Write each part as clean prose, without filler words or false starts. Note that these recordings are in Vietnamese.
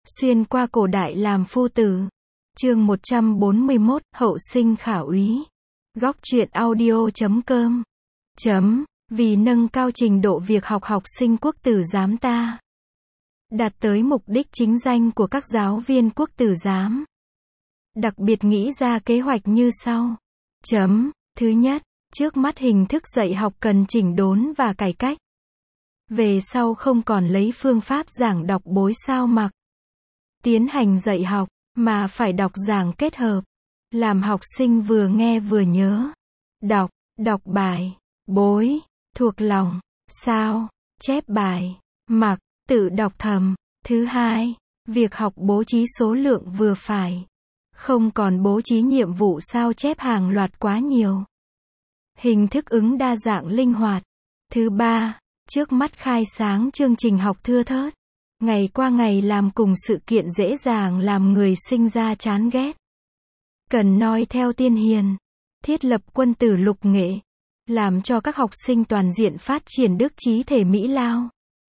Xuyên qua cổ đại làm phu tử. Chương 141, hậu sinh khả úy. Góc truyện audio.com. Vì nâng cao trình độ việc học học sinh quốc tử giám ta. Đạt tới mục đích chính danh của các giáo viên quốc tử giám. Đặc biệt nghĩ ra kế hoạch như sau. Thứ nhất, trước mắt hình thức dạy học cần chỉnh đốn và cải cách. Về sau không còn lấy phương pháp giảng đọc bối sao mặc. Tiến hành dạy học, mà phải đọc giảng kết hợp. Làm học sinh vừa nghe vừa nhớ. Đọc bài, bối, thuộc lòng, sao, chép bài, mặc, tự đọc thầm. Thứ hai, việc học bố trí số lượng vừa phải. Không còn bố trí nhiệm vụ sao chép hàng loạt quá nhiều. Hình thức ứng đa dạng linh hoạt. Thứ ba, trước mắt khai sáng chương trình học thưa thớt. Ngày qua ngày làm cùng sự kiện dễ dàng làm người sinh ra chán ghét. Cần noi theo tiên hiền. Thiết lập quân tử lục nghệ. Làm cho các học sinh toàn diện phát triển đức trí thể mỹ lao.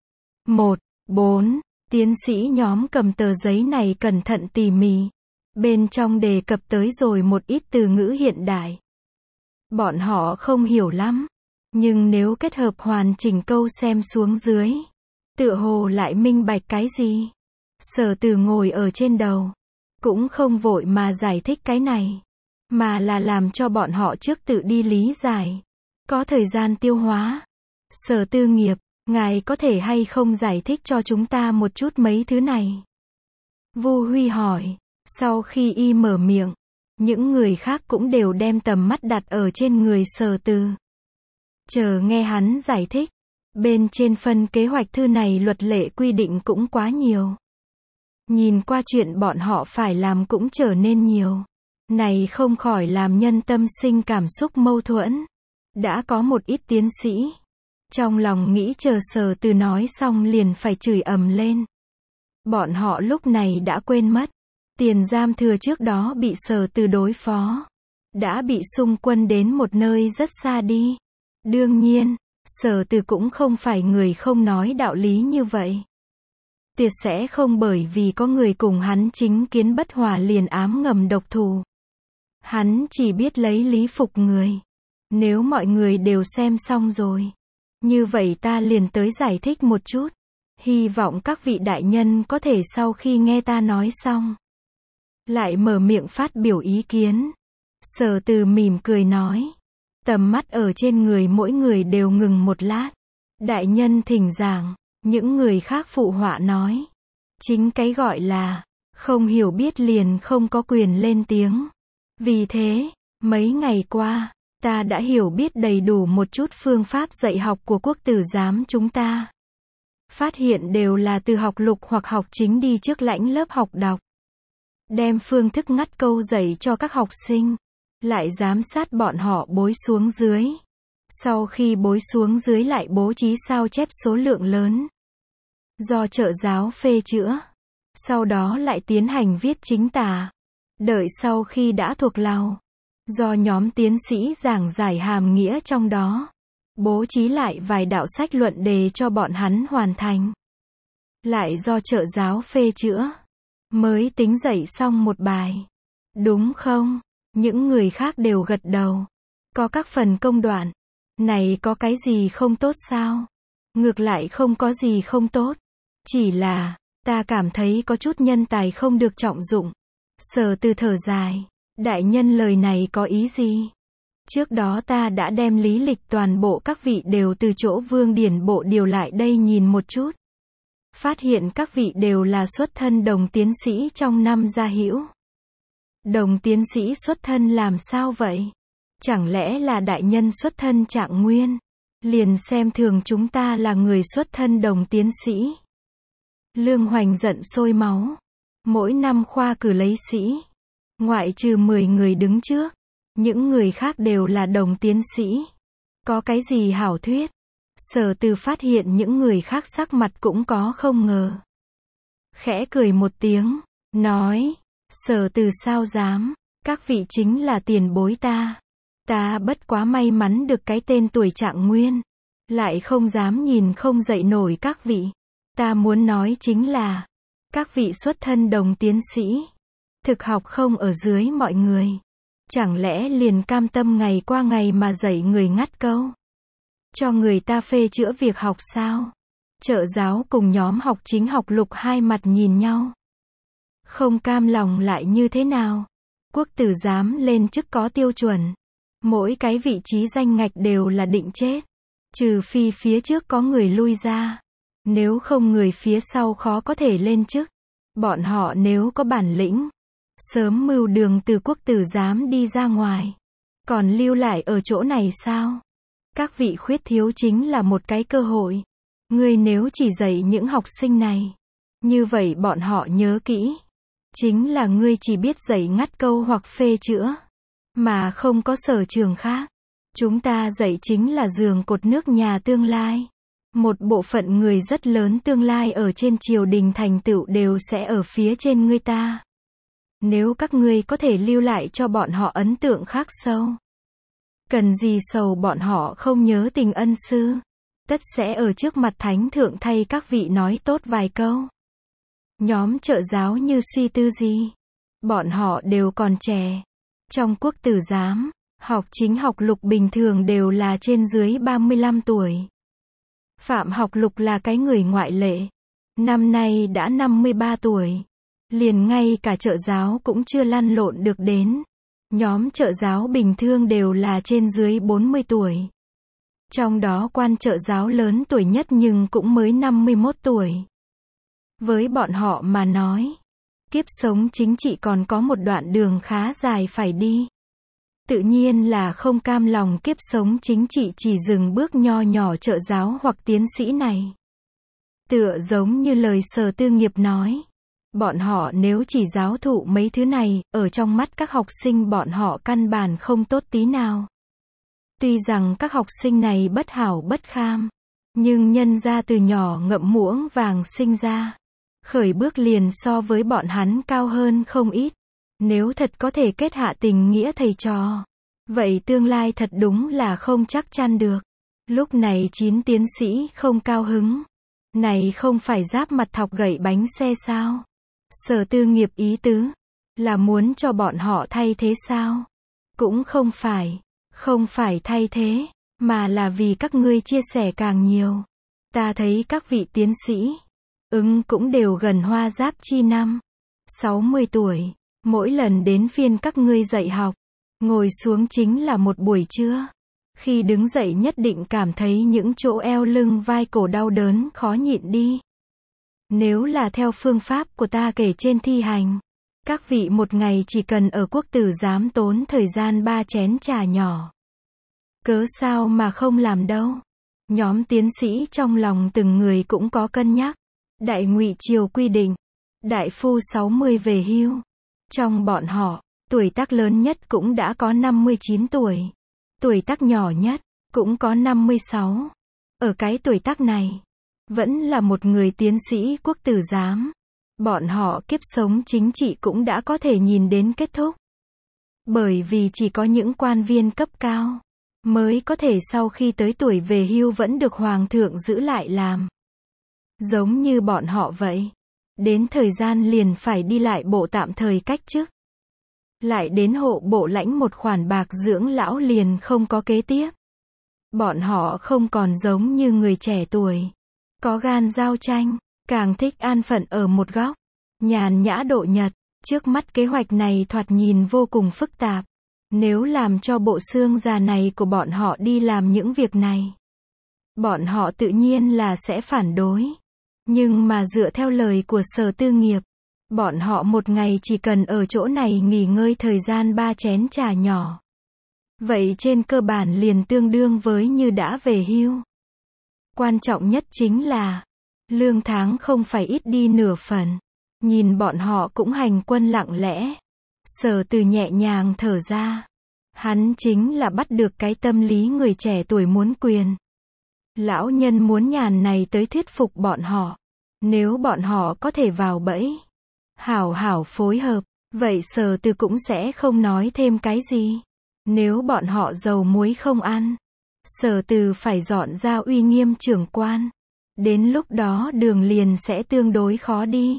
4. Tiến sĩ nhóm cầm tờ giấy này cẩn thận tỉ mỉ. Bên trong đề cập tới rồi một ít từ ngữ hiện đại. Bọn họ không hiểu lắm. Nhưng nếu kết hợp hoàn chỉnh câu xem xuống dưới. Tựa hồ lại minh bạch cái gì. Sở Từ ngồi ở trên đầu. Cũng không vội mà giải thích cái này. Mà là làm cho bọn họ trước tự đi lý giải. Có thời gian tiêu hóa. Sở Tư nghiệp, ngài có thể hay không giải thích cho chúng ta một chút mấy thứ này? Vu Huy hỏi. Sau khi y mở miệng, những người khác cũng đều đem tầm mắt đặt ở trên người Sở Từ. Chờ nghe hắn giải thích. Bên trên phân kế hoạch thư này luật lệ quy định cũng quá nhiều. Nhìn qua chuyện bọn họ phải làm cũng trở nên nhiều. Này không khỏi làm nhân tâm sinh cảm xúc mâu thuẫn. Đã có một ít tiến sĩ. Trong lòng nghĩ chờ Sở Từ nói xong liền phải chửi ầm lên. Bọn họ lúc này đã quên mất. Tiền giam thừa trước đó bị Sở Từ đối phó. Đã bị xung quân đến một nơi rất xa đi. Đương nhiên. Sở Từ cũng không phải người không nói đạo lý như vậy. Tuyệt sẽ không bởi vì có người cùng hắn chính kiến bất hòa liền ám ngầm độc thủ. Hắn chỉ biết lấy lý phục người. Nếu mọi người đều xem xong rồi. Như vậy ta liền tới giải thích một chút. Hy vọng các vị đại nhân có thể sau khi nghe ta nói xong. Lại mở miệng phát biểu ý kiến. Sở Từ mỉm cười nói. Tầm mắt ở trên người mỗi người đều ngừng một lát. Đại nhân thỉnh giảng, những người khác phụ họa nói. Chính cái gọi là, không hiểu biết liền không có quyền lên tiếng. Vì thế, mấy ngày qua, ta đã hiểu biết đầy đủ một chút phương pháp dạy học của quốc tử giám chúng ta. Phát hiện đều là từ học lục hoặc học chính đi trước lãnh lớp học đọc. Đem phương thức ngắt câu dạy cho các học sinh. Lại giám sát bọn họ bối xuống dưới. Sau khi bối xuống dưới lại bố trí sao chép số lượng lớn. Do trợ giáo phê chữa. Sau đó lại tiến hành viết chính tả. Đợi sau khi đã thuộc lòng. Do nhóm tiến sĩ giảng giải hàm nghĩa trong đó. Bố trí lại vài đạo sách luận đề cho bọn hắn hoàn thành. Lại do trợ giáo phê chữa. Mới tính dạy xong một bài. Đúng không? Những người khác đều gật đầu. Có các phần công đoạn. Này có cái gì không tốt sao? Ngược lại không có gì không tốt. Chỉ là, ta cảm thấy có chút nhân tài không được trọng dụng. Sở Từ thở dài. Đại nhân lời này có ý gì? Trước đó ta đã đem lý lịch toàn bộ các vị đều từ chỗ Vương Điển Bộ điều lại đây nhìn một chút. Phát hiện các vị đều là xuất thân đồng tiến sĩ trong năm gia hữu. Đồng tiến sĩ xuất thân làm sao vậy? Chẳng lẽ là đại nhân xuất thân Trạng Nguyên? Liền xem thường chúng ta là người xuất thân đồng tiến sĩ. Lương Hoành giận sôi máu. Mỗi năm khoa cử lấy sĩ. Ngoại trừ 10 người đứng trước. Những người khác đều là đồng tiến sĩ. Có cái gì hảo thuyết? Sở Từ phát hiện những người khác sắc mặt cũng có không ngờ. Khẽ cười một tiếng. Nói. Sở Từ sao dám, các vị chính là tiền bối ta. Ta bất quá may mắn được cái tên tuổi Trạng Nguyên. Lại không dám nhìn không dậy nổi các vị. Ta muốn nói chính là, Các vị xuất thân đồng tiến sĩ, thực học không ở dưới mọi người. Chẳng lẽ liền cam tâm ngày qua ngày mà dạy người ngắt câu? Cho người ta phê chữa việc học sao? Trợ giáo cùng nhóm học chính học lục hai mặt nhìn nhau. Không cam lòng lại như thế nào? Quốc tử giám lên chức có tiêu chuẩn. Mỗi cái vị trí danh ngạch đều là định chết. Trừ phi phía trước có người lui ra. Nếu không người phía sau khó có thể lên chức. Bọn họ nếu có bản lĩnh, sớm mưu đường từ quốc tử giám đi ra ngoài. Còn lưu lại ở chỗ này sao? Các vị khuyết thiếu chính là một cái cơ hội. Ngươi nếu chỉ dạy những học sinh này, như vậy bọn họ nhớ kỹ. Chính là ngươi chỉ biết dạy ngắt câu hoặc phê chữa, mà không có sở trường khác. Chúng ta dạy chính là giường cột nước nhà tương lai. Một bộ phận người rất lớn tương lai ở trên triều đình thành tựu đều sẽ ở phía trên ngươi ta. Nếu các ngươi có thể lưu lại cho bọn họ ấn tượng khắc sâu, cần gì sầu bọn họ không nhớ tình ân sư. Tất sẽ ở trước mặt thánh thượng thay các vị nói tốt vài câu. Nhóm trợ giáo như suy tư gì? Bọn họ đều còn trẻ. Trong quốc tử giám, học chính học lục bình thường đều là trên dưới 35 tuổi. Phạm học lục là cái người ngoại lệ. Năm nay đã 53 tuổi. Liền ngay cả trợ giáo cũng chưa lăn lộn được đến. Nhóm trợ giáo bình thường đều là trên dưới 40 tuổi. Trong đó quan trợ giáo lớn tuổi nhất nhưng cũng mới 51 tuổi. Với bọn họ mà nói, kiếp sống chính trị còn có một đoạn đường khá dài phải đi. Tự nhiên là không cam lòng kiếp sống chính trị chỉ dừng bước nho nhỏ trợ giáo hoặc tiến sĩ này. Tựa giống như lời Sở Tư Nghiệp nói, bọn họ nếu chỉ giáo thụ mấy thứ này, ở trong mắt các học sinh bọn họ căn bản không tốt tí nào. Tuy rằng các học sinh này bất hảo bất kham, nhưng nhân ra từ nhỏ ngậm muỗng vàng sinh ra, khởi bước liền so với bọn hắn cao hơn không ít. Nếu thật có thể kết hạ tình nghĩa thầy trò, vậy tương lai thật đúng là không chắc chắn được. Lúc này 9 tiến sĩ không cao hứng. Này không phải giáp mặt thọc gậy bánh xe sao? Sở Tư Nghiệp ý tứ là muốn cho bọn họ thay thế sao? Cũng không phải. Không phải thay thế, mà là vì các ngươi chia sẻ càng nhiều. Ta thấy các vị tiến sĩ, cũng đều gần hoa giáp chi năm. 60 tuổi, mỗi lần đến phiên các ngươi dạy học, ngồi xuống chính là một buổi trưa. Khi đứng dậy nhất định cảm thấy những chỗ eo lưng vai cổ đau đớn khó nhịn đi. Nếu là theo phương pháp của ta kể trên thi hành, các vị một ngày chỉ cần ở quốc tử giám tốn thời gian 3 chén trà nhỏ. Cớ sao mà không làm đâu. Nhóm tiến sĩ trong lòng từng người cũng có cân nhắc. Đại Ngụy Triều quy định, đại phu 60 về hưu. Trong bọn họ, tuổi tác lớn nhất cũng đã có 59 tuổi. Tuổi tác nhỏ nhất, cũng có 56. Ở cái tuổi tác này, vẫn là một người tiến sĩ quốc tử giám. Bọn họ kiếp sống chính trị cũng đã có thể nhìn đến kết thúc. Bởi vì chỉ có những quan viên cấp cao mới có thể sau khi tới tuổi về hưu vẫn được hoàng thượng giữ lại làm. Giống như bọn họ vậy. Đến thời gian liền phải đi lại bộ tạm thời cách chức. Lại đến hộ bộ lãnh một khoản bạc dưỡng lão liền không có kế tiếp. Bọn họ không còn giống như người trẻ tuổi. Có gan giao tranh, càng thích an phận ở một góc. Nhàn nhã độ nhật. Trước mắt kế hoạch này thoạt nhìn vô cùng phức tạp. Nếu làm cho bộ xương già này của bọn họ đi làm những việc này, bọn họ tự nhiên là sẽ phản đối. Nhưng mà dựa theo lời của Sở Tư Nghiệp, bọn họ một ngày chỉ cần ở chỗ này nghỉ ngơi thời gian 3 chén trà nhỏ. Vậy trên cơ bản liền tương đương với như đã về hưu. Quan trọng nhất chính là, lương tháng không phải ít đi nửa phần. Nhìn bọn họ cũng hành quân lặng lẽ. Sở Từ nhẹ nhàng thở ra. Hắn chính là bắt được cái tâm lý người trẻ tuổi muốn quyền. Lão nhân muốn nhàn này tới thuyết phục bọn họ. Nếu bọn họ có thể vào bẫy, hảo hảo phối hợp, vậy Sở Từ cũng sẽ không nói thêm cái gì. Nếu bọn họ dầu muối không ăn, Sở Từ phải dọn ra uy nghiêm trưởng quan. Đến lúc đó đường liền sẽ tương đối khó đi.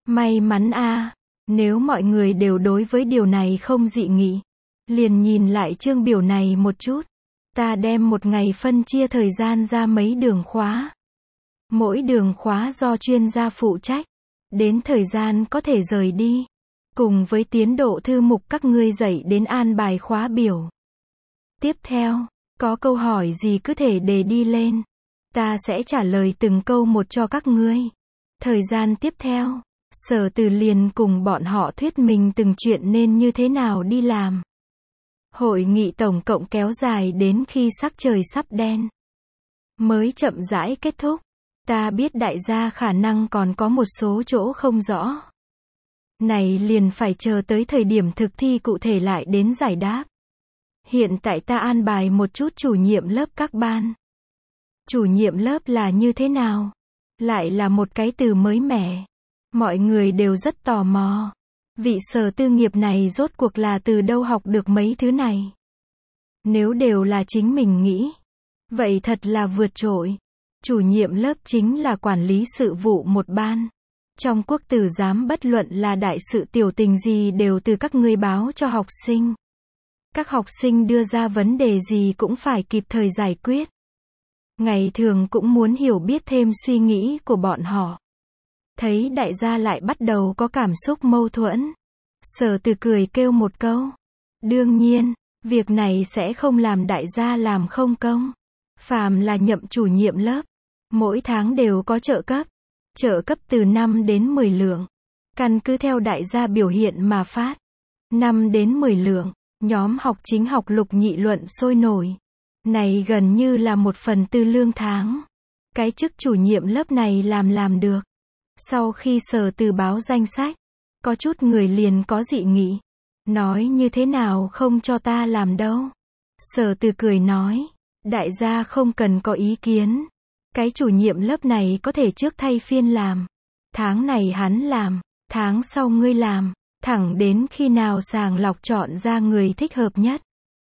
May mắn a, nếu mọi người đều đối với điều này không dị nghị. Liền nhìn lại chương biểu này một chút. Ta đem một ngày phân chia thời gian ra mấy đường khóa. Mỗi đường khóa do chuyên gia phụ trách. Đến thời gian có thể rời đi. Cùng với tiến độ thư mục các ngươi dạy đến an bài khóa biểu. Tiếp theo, có câu hỏi gì cứ thể đề đi lên. Ta sẽ trả lời từng câu một cho các ngươi. Thời gian tiếp theo, Sở Từ liền cùng bọn họ thuyết minh từng chuyện nên như thế nào đi làm. Hội nghị tổng cộng kéo dài đến khi sắc trời sắp đen. Mới chậm rãi kết thúc. Ta biết đại gia khả năng còn có một số chỗ không rõ. Này liền phải chờ tới thời điểm thực thi cụ thể lại đến giải đáp. Hiện tại ta an bài một chút chủ nhiệm lớp các ban. Chủ nhiệm lớp là như thế nào? Lại là một cái từ mới mẻ. Mọi người đều rất tò mò. Vị Sở Tư nghiệp này rốt cuộc là từ đâu học được mấy thứ này? Nếu đều là chính mình nghĩ, vậy thật là vượt trội. Chủ nhiệm lớp chính là quản lý sự vụ một ban. Trong quốc tử giám bất luận là đại sự tiểu tình gì đều từ các ngươi báo cho học sinh. Các học sinh đưa ra vấn đề gì cũng phải kịp thời giải quyết. Ngày thường cũng muốn hiểu biết thêm suy nghĩ của bọn họ. Thấy đại gia lại bắt đầu có cảm xúc mâu thuẫn. Sở Từ cười kêu một câu. Đương nhiên, việc này sẽ không làm đại gia làm không công. Phàm là nhậm chủ nhiệm lớp, mỗi tháng đều có trợ cấp. Trợ cấp từ 5 đến 10 lượng. Căn cứ theo đại gia biểu hiện mà phát. 5 đến 10 lượng. Nhóm học chính học lục nghị luận sôi nổi. Này gần như là 1/4 lương tháng. Cái chức chủ nhiệm lớp này làm được. Sau khi Sở Từ báo danh sách, có chút người liền có dị nghị. Nói như thế nào không cho ta làm đâu. Sở Từ cười nói. Đại gia không cần có ý kiến. Cái chủ nhiệm lớp này có thể trước thay phiên làm. Tháng này hắn làm, tháng sau ngươi làm. Thẳng đến khi nào sàng lọc chọn ra người thích hợp nhất.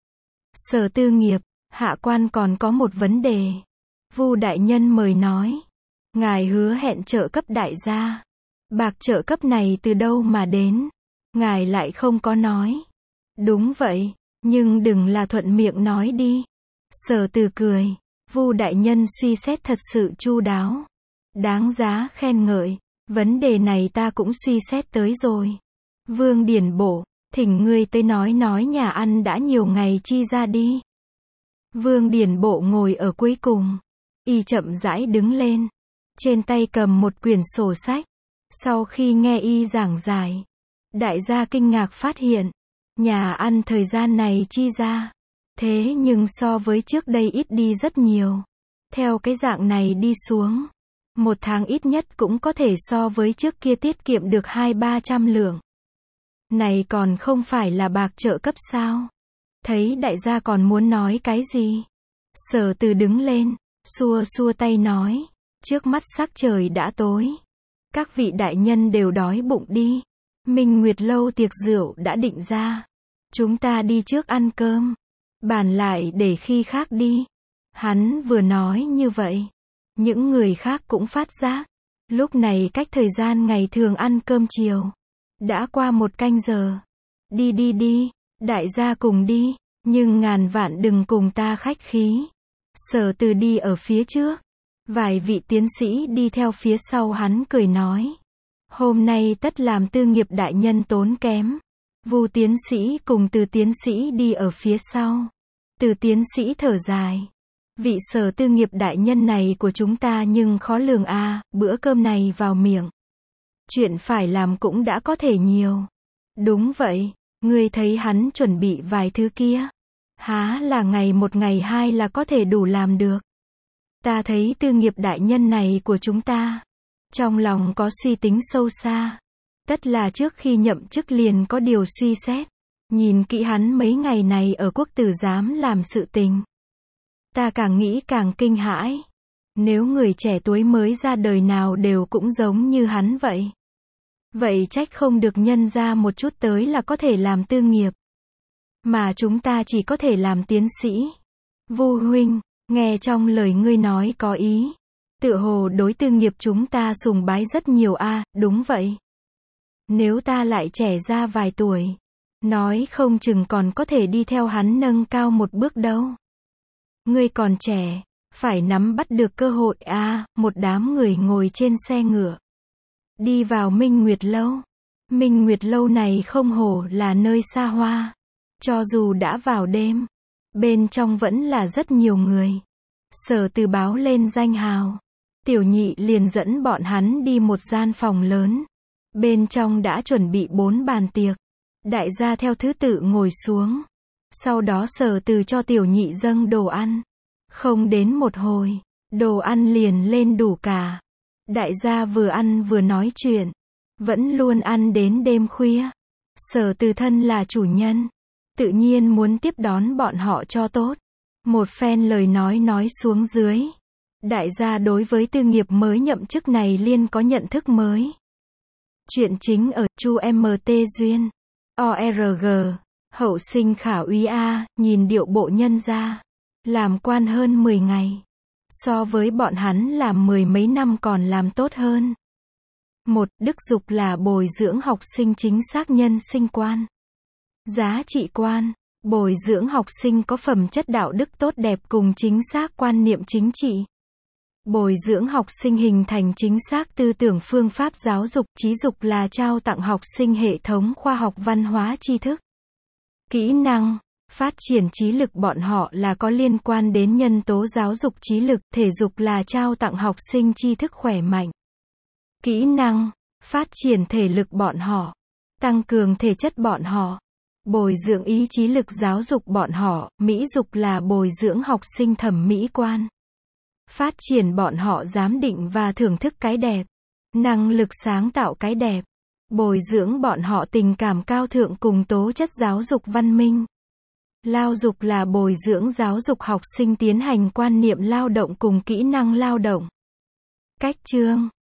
Sở Tư nghiệp, hạ quan còn có một vấn đề. Vu đại nhân mời nói. Ngài hứa hẹn trợ cấp đại gia. Bạc trợ cấp này từ đâu mà đến? Ngài lại không có nói. Đúng vậy, nhưng đừng là thuận miệng nói đi. Sở Từ cười. Vu đại nhân suy xét thật sự chu đáo. Đáng giá khen ngợi. Vấn đề này ta cũng suy xét tới rồi. Vương Điển Bộ, thỉnh ngươi tới nói nhà ăn đã nhiều ngày chi ra đi. Vương Điển Bộ ngồi ở cuối cùng. Y chậm rãi đứng lên. Trên tay cầm một quyển sổ sách. Sau khi nghe y giảng giải, đại gia kinh ngạc phát hiện. Nhà ăn thời gian này chi ra. Thế nhưng so với trước đây ít đi rất nhiều. Theo cái dạng này đi xuống. Một tháng ít nhất cũng có thể so với trước kia tiết kiệm được 200-300 lượng. Này còn không phải là bạc trợ cấp sao? Thấy đại gia còn muốn nói cái gì? Sở Từ đứng lên, xua tay nói. Trước mắt sắc trời đã tối. Các vị đại nhân đều đói bụng đi. Minh Nguyệt lâu tiệc rượu đã định ra. Chúng ta đi trước ăn cơm. Bàn lại để khi khác đi. Hắn vừa nói như vậy. Những người khác cũng phát giác. Lúc này cách thời gian ngày thường ăn cơm chiều. Đã qua 1 canh giờ. Đi, đại gia cùng đi. Nhưng ngàn vạn đừng cùng ta khách khí. Sở Từ đi ở phía trước. Vài vị tiến sĩ đi theo phía sau hắn cười nói. Hôm nay tất làm Tư nghiệp đại nhân tốn kém. Vu tiến sĩ cùng Từ tiến sĩ đi ở phía sau. Từ tiến sĩ thở dài. Vị Sở Tư nghiệp đại nhân này của chúng ta nhưng khó lường a, bữa cơm này vào miệng. Chuyện phải làm cũng đã có thể nhiều. Đúng vậy, ngươi thấy hắn chuẩn bị vài thứ kia. Há là ngày 1 ngày 2 là có thể đủ làm được. Ta thấy Tư nghiệp đại nhân này của chúng ta. Trong lòng có suy tính sâu xa. Tất là trước khi nhậm chức liền có điều suy xét. Nhìn kỹ hắn mấy ngày này ở quốc tử giám làm sự tình. Ta càng nghĩ càng kinh hãi. Nếu người trẻ tuổi mới ra đời nào đều cũng giống như hắn vậy. Vậy trách không được nhân ra một chút tới là có thể làm tư nghiệp. Mà chúng ta chỉ có thể làm tiến sĩ. Vu huynh, nghe trong lời ngươi nói có ý. Tựa hồ đối tư nghiệp chúng ta sùng bái rất nhiều a, đúng vậy. Nếu ta lại trẻ ra vài tuổi, nói không chừng còn có thể đi theo hắn nâng cao một bước đâu. Ngươi còn trẻ, phải nắm bắt được cơ hội a. Một đám người ngồi trên xe ngựa, đi vào Minh Nguyệt Lâu. Minh Nguyệt Lâu này không hổ là nơi xa hoa. Cho dù đã vào đêm, bên trong vẫn là rất nhiều người. Sở Từ báo lên danh hào. Tiểu Nhị liền dẫn bọn hắn đi một gian phòng lớn. Bên trong đã chuẩn bị 4 bàn tiệc. Đại gia theo thứ tự ngồi xuống. Sau đó Sở Từ cho Tiểu Nhị dâng đồ ăn. Không đến một hồi, đồ ăn liền lên đủ cả. Đại gia vừa ăn vừa nói chuyện. Vẫn luôn ăn đến đêm khuya. Sở Từ thân là chủ nhân, tự nhiên muốn tiếp đón bọn họ cho tốt. Một phen lời nói xuống dưới. Đại gia đối với tư nghiệp mới nhậm chức này liên có nhận thức mới. Chuyện chính ở Chu MT Duyên. ORG. Hậu sinh khả úy a, nhìn điệu bộ nhân gia. Làm quan hơn 10 ngày. So với bọn hắn làm 10 mấy năm còn làm tốt hơn. Đức dục là bồi dưỡng học sinh chính xác nhân sinh quan. Giá trị quan. Bồi dưỡng học sinh có phẩm chất đạo đức tốt đẹp cùng chính xác quan niệm chính trị. Bồi dưỡng học sinh hình thành chính xác tư tưởng phương pháp giáo dục. Trí dục là trao tặng học sinh hệ thống khoa học văn hóa tri thức. Kỹ năng. Phát triển trí lực bọn họ là có liên quan đến nhân tố giáo dục trí lực. Thể dục là trao tặng học sinh tri thức khỏe mạnh. Kỹ năng. Phát triển thể lực bọn họ. Tăng cường thể chất bọn họ. Bồi dưỡng ý chí lực giáo dục bọn họ. Mỹ dục là bồi dưỡng học sinh thẩm mỹ quan. Phát triển bọn họ giám định và thưởng thức cái đẹp. Năng lực sáng tạo cái đẹp. Bồi dưỡng bọn họ tình cảm cao thượng cùng tố chất giáo dục văn minh. Lao dục là bồi dưỡng giáo dục học sinh tiến hành quan niệm lao động cùng kỹ năng lao động. Cách chương